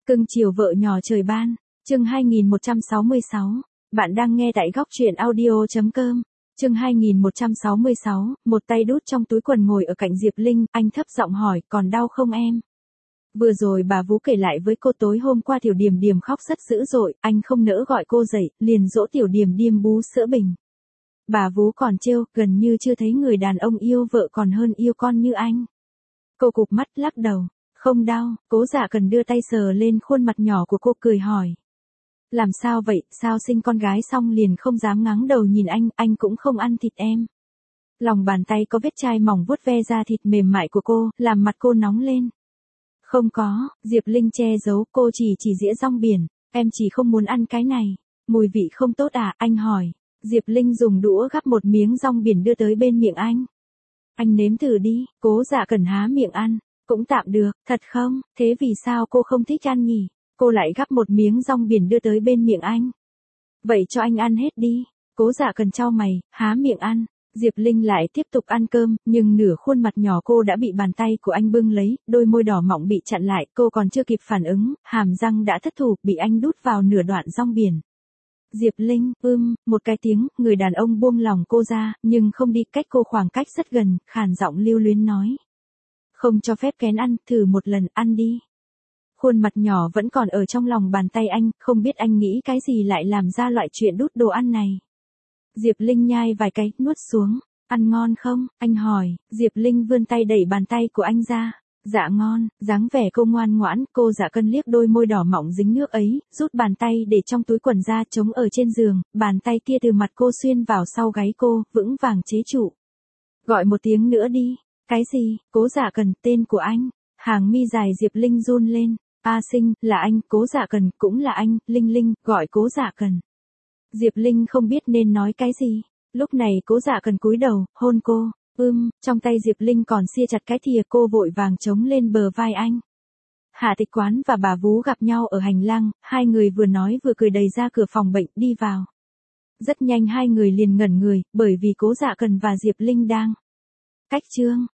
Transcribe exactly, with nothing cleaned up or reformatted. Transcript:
Cưng chiều vợ nhỏ trời ban, chương hai nghìn một trăm sáu mươi sáu. Bạn đang nghe tại góc truyện audio chấm com. Chương hai nghìn một trăm sáu mươi sáu, một tay đút trong túi quần ngồi ở cạnh Diệp Linh, anh thấp giọng hỏi, còn đau không em? Vừa rồi bà Vú kể lại với cô tối hôm qua Tiểu Điềm Điềm khóc rất dữ dội, anh không nỡ gọi cô dậy, liền dỗ Tiểu Điềm Điềm bú sữa bình. Bà Vú còn trêu, gần như chưa thấy người đàn ông yêu vợ còn hơn yêu con như anh. Cô cụp mắt lắc đầu. Không đau, Cố Dạ Cần đưa tay sờ lên khuôn mặt nhỏ của cô cười hỏi. Làm sao vậy, sao sinh con gái xong liền không dám ngáng đầu nhìn anh, anh cũng không ăn thịt em. Lòng bàn tay có vết chai mỏng vuốt ve da thịt mềm mại của cô, làm mặt cô nóng lên. Không có, Diệp Linh che giấu, cô chỉ chỉ dĩa rong biển, em chỉ không muốn ăn cái này. Mùi vị không tốt à, anh hỏi. Diệp Linh dùng đũa gắp một miếng rong biển đưa tới bên miệng anh. Anh nếm thử đi, Cố Dạ Cần há miệng ăn. Cũng tạm được, thật không, thế vì sao cô không thích ăn nhỉ? Cô lại gắp một miếng rong biển đưa tới bên miệng anh. Vậy cho anh ăn hết đi. Cố Dạ Cần chau mày, há miệng ăn. Diệp Linh lại tiếp tục ăn cơm, nhưng nửa khuôn mặt nhỏ cô đã bị bàn tay của anh bưng lấy, đôi môi đỏ mọng bị chặn lại, cô còn chưa kịp phản ứng, hàm răng đã thất thủ, bị anh đút vào nửa đoạn rong biển. Diệp Linh, ưm, một cái tiếng, người đàn ông buông lòng cô ra, nhưng không đi, cách cô khoảng cách rất gần, khàn giọng lưu luyến nói. Không cho phép kén ăn, thử một lần, ăn đi. Khuôn mặt nhỏ vẫn còn ở trong lòng bàn tay anh, không biết anh nghĩ cái gì lại làm ra loại chuyện đút đồ ăn này. Diệp Linh nhai vài cái, nuốt xuống. Ăn ngon không? Anh hỏi. Diệp Linh vươn tay đẩy bàn tay của anh ra. Dạ ngon, dáng vẻ cô ngoan ngoãn, Cô Dạ Cần liếc đôi môi đỏ mọng dính nước ấy, rút bàn tay để trong túi quần ra trống ở trên giường, bàn tay kia từ mặt cô xuyên vào sau gáy cô, vững vàng chế trụ. Gọi một tiếng nữa đi. Cái gì? Cố Dạ Cần, tên của anh. Hàng mi dài Diệp Linh run lên. A Sinh, là anh, Cố Dạ Cần, cũng là anh, Linh Linh, gọi Cố Dạ Cần. Diệp Linh không biết nên nói cái gì. Lúc này Cố Dạ Cần cúi đầu, hôn cô. Ưm, trong tay Diệp Linh còn sia chặt cái thìa, cô vội vàng chống lên bờ vai anh. Hạ Tịch Quán và bà Vú gặp nhau ở hành lang, hai người vừa nói vừa cười đầy ra cửa phòng bệnh, đi vào. Rất nhanh hai người liền ngẩn người, bởi vì Cố Dạ Cần và Diệp Linh đang cách chương.